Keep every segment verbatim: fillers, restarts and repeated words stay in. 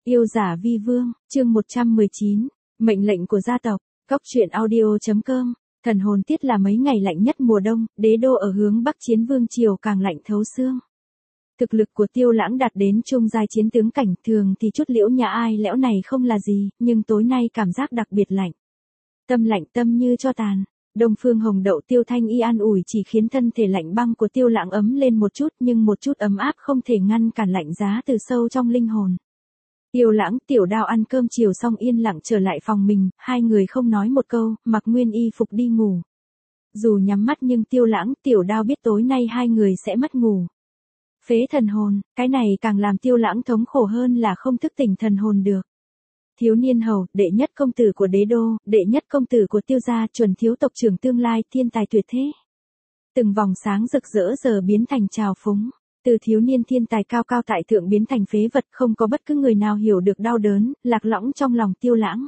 Yêu giả vi vương, chương một trăm mười chín, mệnh lệnh của gia tộc, Cốc truyện audio chấm com. Thần hồn tiết là mấy ngày lạnh nhất mùa đông, đế đô ở hướng bắc chiến vương triều càng lạnh thấu xương. Thực lực của Tiêu Lãng đạt đến trung giai chiến tướng cảnh, thường thì chút liễu nhã ai lẽo này không là gì, nhưng tối nay cảm giác đặc biệt lạnh. Tâm lạnh tâm như cho tàn. Đông Phương Hồng Đậu Tiêu Thanh Y an ủi chỉ khiến thân thể lạnh băng của Tiêu Lãng ấm lên một chút, nhưng một chút ấm áp không thể ngăn cản lạnh giá từ sâu trong linh hồn. Tiêu Lãng, Tiểu Đao ăn cơm chiều xong yên lặng trở lại phòng mình, hai người không nói một câu, mặc nguyên y phục đi ngủ. Dù nhắm mắt nhưng Tiêu Lãng, Tiểu Đao biết tối nay hai người sẽ mất ngủ. Phế thần hồn, cái này càng làm Tiêu Lãng thống khổ hơn là không thức tỉnh thần hồn được. Thiếu niên hầu, đệ nhất công tử của đế đô, đệ nhất công tử của Tiêu gia, chuẩn thiếu tộc trưởng tương lai, thiên tài tuyệt thế. Từng vòng sáng rực rỡ giờ biến thành trào phúng. Từ thiếu niên thiên tài cao cao tại thượng biến thành phế vật, không có bất cứ người nào hiểu được đau đớn, lạc lõng trong lòng Tiêu Lãng.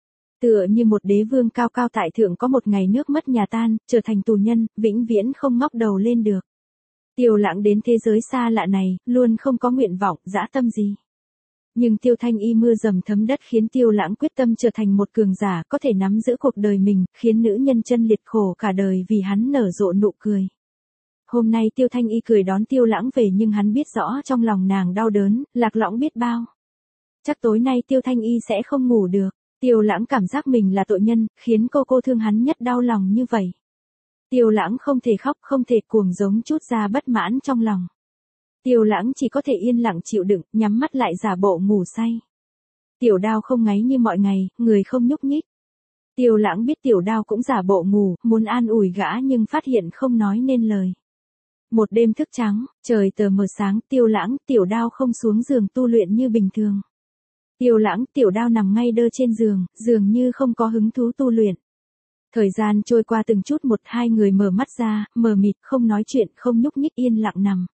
Tựa như một đế vương cao cao tại thượng có một ngày nước mất nhà tan, trở thành tù nhân, vĩnh viễn không ngóc đầu lên được. Tiêu Lãng đến thế giới xa lạ này, luôn không có nguyện vọng, dã tâm gì. Nhưng Tiêu Thanh Y mưa dầm thấm đất khiến Tiêu Lãng quyết tâm trở thành một cường giả có thể nắm giữ cuộc đời mình, khiến nữ nhân chân liệt khổ cả đời vì hắn nở rộ nụ cười. Hôm nay Tiêu Thanh Y cười đón Tiêu Lãng về nhưng hắn biết rõ trong lòng nàng đau đớn, lạc lõng biết bao. Chắc tối nay Tiêu Thanh Y sẽ không ngủ được. Tiêu Lãng cảm giác mình là tội nhân, khiến cô cô thương hắn nhất đau lòng như vậy. Tiêu Lãng không thể khóc, không thể cuồng giống chút ra bất mãn trong lòng. Tiêu Lãng chỉ có thể yên lặng chịu đựng, nhắm mắt lại giả bộ ngủ say. Tiểu Đao không ngáy như mọi ngày, người không nhúc nhích. Tiêu Lãng biết Tiểu Đao cũng giả bộ ngủ, muốn an ủi gã nhưng phát hiện không nói nên lời. Một đêm thức trắng, trời tờ mờ sáng, Tiêu Lãng, Tiểu Đao không xuống giường tu luyện như bình thường. Tiêu Lãng, Tiểu Đao nằm ngay đơ trên giường, dường như không có hứng thú tu luyện. Thời gian trôi qua từng chút một, hai người mở mắt ra, mờ mịt, không nói chuyện, không nhúc nhích, yên lặng nằm.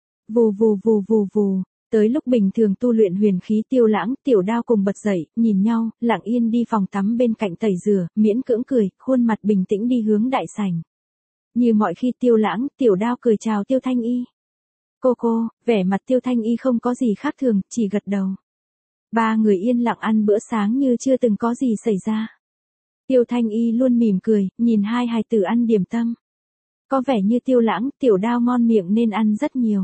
Vù vù vù vù vù, tới lúc bình thường tu luyện huyền khí Tiêu Lãng, Tiểu Đao cùng bật dậy, nhìn nhau, lặng yên đi phòng tắm bên cạnh tẩy rửa, miễn cưỡng cười, khuôn mặt bình tĩnh đi hướng đại sảnh. Như mọi khi Tiêu Lãng, Tiểu Đao cười chào Tiêu Thanh Y. Cô cô, vẻ mặt Tiêu Thanh Y không có gì khác thường, chỉ gật đầu. Ba người yên lặng ăn bữa sáng như chưa từng có gì xảy ra. Tiêu Thanh Y luôn mỉm cười, nhìn hai hài tử ăn điểm tâm. Có vẻ như Tiêu Lãng, Tiểu Đao ngon miệng nên ăn rất nhiều.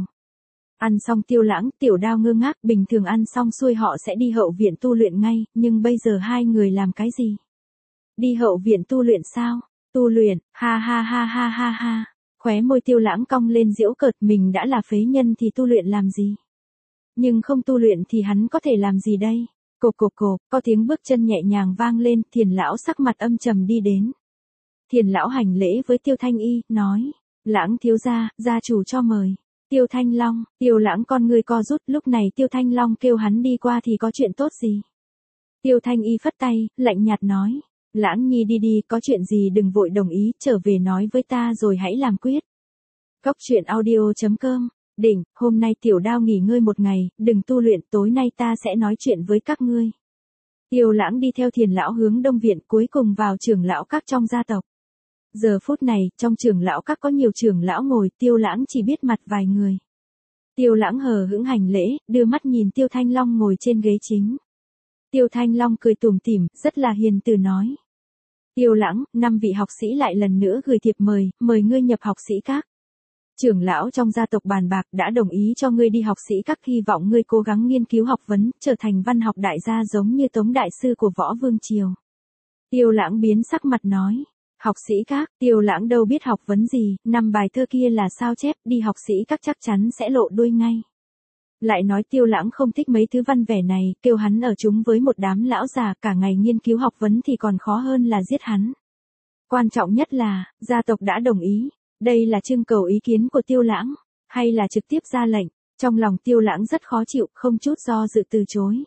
Ăn xong Tiêu Lãng, Tiểu Đao ngơ ngác, bình thường ăn xong xuôi họ sẽ đi hậu viện tu luyện ngay, nhưng bây giờ hai người làm cái gì? Đi hậu viện tu luyện sao? Tu luyện, ha ha ha ha ha ha. Khóe môi Tiêu Lãng cong lên giễu cợt, mình đã là phế nhân thì tu luyện làm gì? Nhưng không tu luyện thì hắn có thể làm gì đây? Cộp cộp cộp, có tiếng bước chân nhẹ nhàng vang lên, Thiền lão sắc mặt âm trầm đi đến. Thiền lão hành lễ với Tiêu Thanh Y, nói, Lãng thiếu gia, gia chủ cho mời. Tiêu Thanh Long, Tiêu Lãng con người co rút, lúc này Tiêu Thanh Long kêu hắn đi qua thì có chuyện tốt gì? Tiêu Thanh Y phất tay, lạnh nhạt nói, Lãng nhi đi đi, có chuyện gì đừng vội đồng ý, trở về nói với ta rồi hãy làm quyết. Cốc truyện audio chấm com, đỉnh, hôm nay Tiểu Đao nghỉ ngơi một ngày, đừng tu luyện, tối nay ta sẽ nói chuyện với các ngươi. Tiêu Lãng đi theo Thiền lão hướng đông viện, cuối cùng vào trưởng lão các trong gia tộc. Giờ phút này, trong trưởng lão các có nhiều trưởng lão ngồi, Tiêu Lãng chỉ biết mặt vài người. Tiêu Lãng hờ hững hành lễ, đưa mắt nhìn Tiêu Thanh Long ngồi trên ghế chính. Tiêu Thanh Long cười tủm tỉm, rất là hiền từ nói. Tiêu Lãng, năm vị học sĩ lại lần nữa gửi thiệp mời, mời ngươi nhập học sĩ các. Trưởng lão trong gia tộc bàn bạc đã đồng ý cho ngươi đi học sĩ các, hy vọng ngươi cố gắng nghiên cứu học vấn, trở thành văn học đại gia giống như Tống đại sư của Võ Vương triều. Tiêu Lãng biến sắc mặt nói. Học sĩ các, Tiêu Lãng đâu biết học vấn gì, năm bài thơ kia là sao chép, đi học sĩ các chắc chắn sẽ lộ đuôi ngay. Lại nói Tiêu Lãng không thích mấy thứ văn vẻ này, kêu hắn ở chúng với một đám lão già cả ngày nghiên cứu học vấn thì còn khó hơn là giết hắn. Quan trọng nhất là, gia tộc đã đồng ý, đây là trưng cầu ý kiến của Tiêu Lãng, hay là trực tiếp ra lệnh, trong lòng Tiêu Lãng rất khó chịu, không chút do dự từ chối.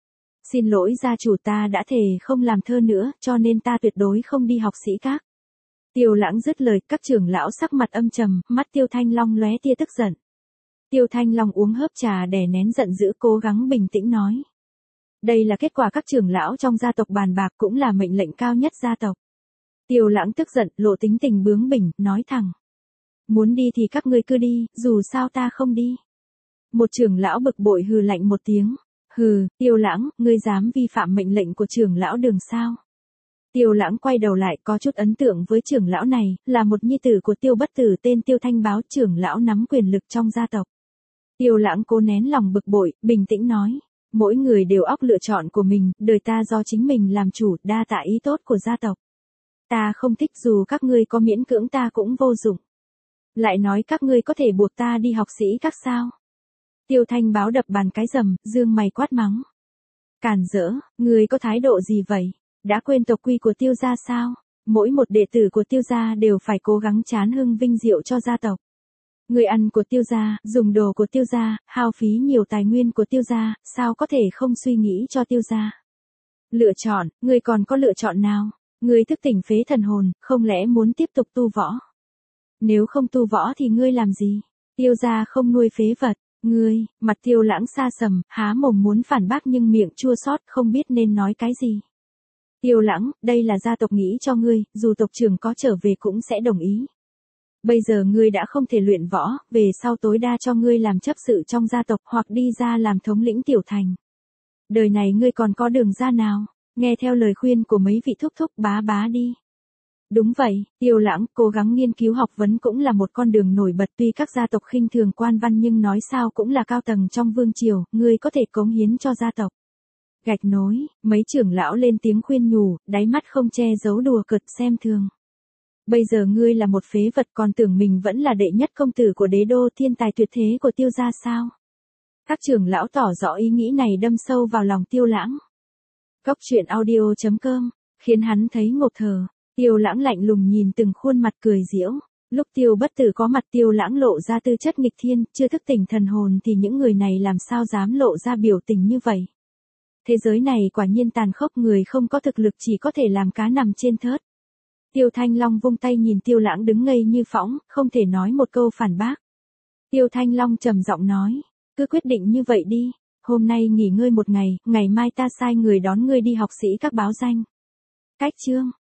Xin lỗi gia chủ, ta đã thề không làm thơ nữa, cho nên ta tuyệt đối không đi học sĩ các. Tiêu Lãng dứt lời, các trưởng lão sắc mặt âm trầm, mắt Tiêu Thanh Long lóe tia tức giận. Tiêu Thanh Long uống hớp trà đè nén giận dữ, cố gắng bình tĩnh nói. Đây là kết quả các trưởng lão trong gia tộc bàn bạc, cũng là mệnh lệnh cao nhất gia tộc. Tiêu Lãng tức giận, lộ tính tình bướng bỉnh, nói thẳng. Muốn đi thì các ngươi cứ đi, dù sao ta không đi. Một trưởng lão bực bội hừ lạnh một tiếng. Hừ, Tiêu Lãng, ngươi dám vi phạm mệnh lệnh của trưởng lão Đường sao? Tiêu Lãng quay đầu lại có chút ấn tượng với trưởng lão này, là một nhi tử của Tiêu Bất Tử tên Tiêu Thanh Báo, trưởng lão nắm quyền lực trong gia tộc. Tiêu Lãng cố nén lòng bực bội, bình tĩnh nói, mỗi người đều óc lựa chọn của mình, đời ta do chính mình làm chủ, đa tạ ý tốt của gia tộc. Ta không thích dù các ngươi có miễn cưỡng ta cũng vô dụng. Lại nói các ngươi có thể buộc ta đi học sĩ các sao? Tiêu Thanh Báo đập bàn cái rầm, dương mày quát mắng. Càn rỡ, ngươi có thái độ gì vậy? Đã quên tộc quy của Tiêu gia sao? Mỗi một đệ tử của Tiêu gia đều phải cố gắng chán hưng vinh diệu cho gia tộc. Người ăn của Tiêu gia, dùng đồ của Tiêu gia, hao phí nhiều tài nguyên của Tiêu gia, sao có thể không suy nghĩ cho Tiêu gia? Lựa chọn, ngươi còn có lựa chọn nào? Ngươi thức tỉnh phế thần hồn, không lẽ muốn tiếp tục tu võ? Nếu không tu võ thì ngươi làm gì? Tiêu gia không nuôi phế vật. Ngươi, mặt Tiêu Lãng xa sầm, há mồm muốn phản bác nhưng miệng chua xót không biết nên nói cái gì. Tiêu Lãng, đây là gia tộc nghĩ cho ngươi, dù tộc trưởng có trở về cũng sẽ đồng ý. Bây giờ ngươi đã không thể luyện võ, về sau tối đa cho ngươi làm chấp sự trong gia tộc hoặc đi ra làm thống lĩnh tiểu thành. Đời này ngươi còn có đường ra nào, nghe theo lời khuyên của mấy vị thúc thúc bá bá đi. Đúng vậy, Tiêu Lãng, cố gắng nghiên cứu học vấn cũng là một con đường nổi bật, tuy các gia tộc khinh thường quan văn nhưng nói sao cũng là cao tầng trong vương triều, ngươi có thể cống hiến cho gia tộc. Gạch nối, mấy trưởng lão lên tiếng khuyên nhủ, đáy mắt không che giấu đùa cợt xem thường. Bây giờ ngươi là một phế vật còn tưởng mình vẫn là đệ nhất công tử của đế đô, thiên tài tuyệt thế của Tiêu gia sao? Các trưởng lão tỏ rõ ý nghĩ này đâm sâu vào lòng Tiêu Lãng. Góc truyện audio chấm com, khiến hắn thấy ngộp thở. Tiêu Lãng lạnh lùng nhìn từng khuôn mặt cười giễu. Lúc Tiêu Bất Tử có mặt Tiêu Lãng lộ ra tư chất nghịch thiên, chưa thức tỉnh thần hồn thì những người này làm sao dám lộ ra biểu tình như vậy. Thế giới này quả nhiên tàn khốc, người không có thực lực chỉ có thể làm cá nằm trên thớt. Tiêu Thanh Long vung tay nhìn Tiêu Lãng đứng ngây như phỗng, không thể nói một câu phản bác. Tiêu Thanh Long trầm giọng nói, cứ quyết định như vậy đi, hôm nay nghỉ ngơi một ngày, ngày mai ta sai người đón ngươi đi học sĩ các báo danh. Cách chương